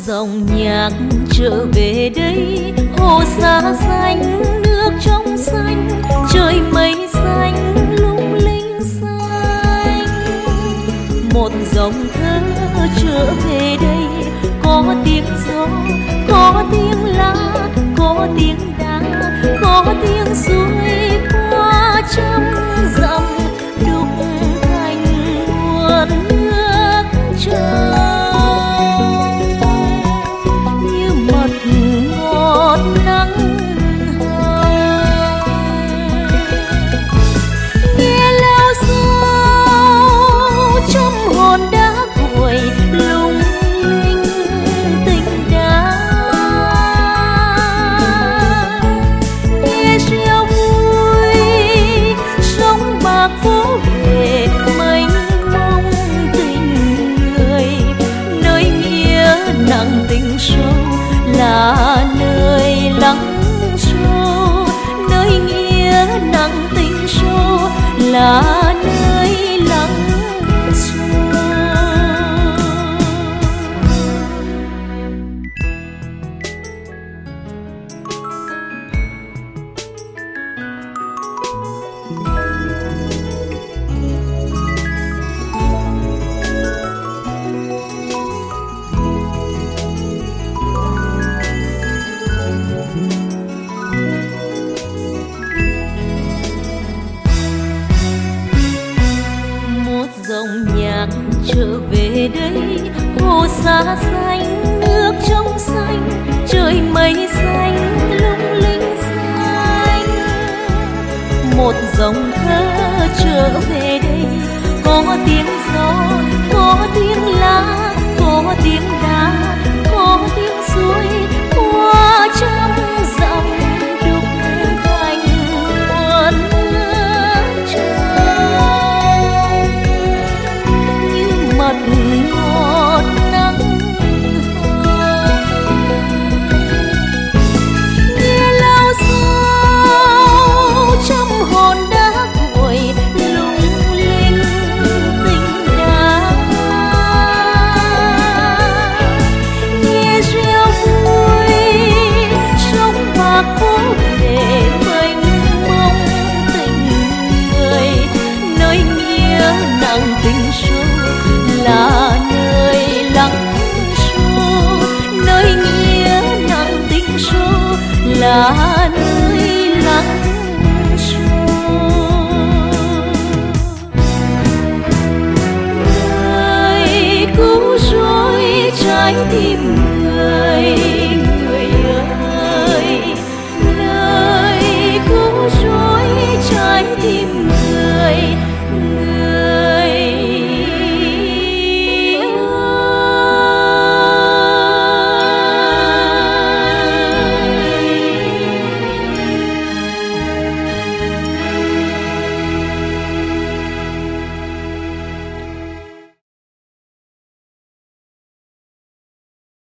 dòng nhạc trở về đây, hồ xa xanh nước trong xanh, trời mây xanh lung linh xanh. Một dòng thơ trở về đây, có tiếng gió, có tiếng lá, có tiếng đá, có tiếng suối qua trăm dặm, đục thành nguồn nước trong như mật ngọt nắng hồng. Nghe lao sao trong hồn đã cuội lung linh tình đàn, nghe reo vui sông bạc phố về mênh mông tình người, nơi nghĩa nặng tình sâu là nơi lắng sâu, nơi nghĩa nặng tình sâu là nơi lắng sâu. Dòng nhạc trở về đây, hồ xa xanh nước trong xanh, trời mây xanh lung linh xanh. Một dòng thơ trở về đây, có tiếng gió, có tiếng lá, có tiếng đá, có tiếng suối qua trăm dặm, đục thành nguồn nước trong mật ngọt nắng hồng. Nghe lao sao trong hồn đã cuội lung linh tình đàn, nghe reo vui sông bạc phố về mênh mông tình người, nơi nghĩa nặng tình sâu là nơi lắng sâu, nơi nghĩa nặng tình sâu là nơi lắng sâu, nơi cứu rỗi trái tim.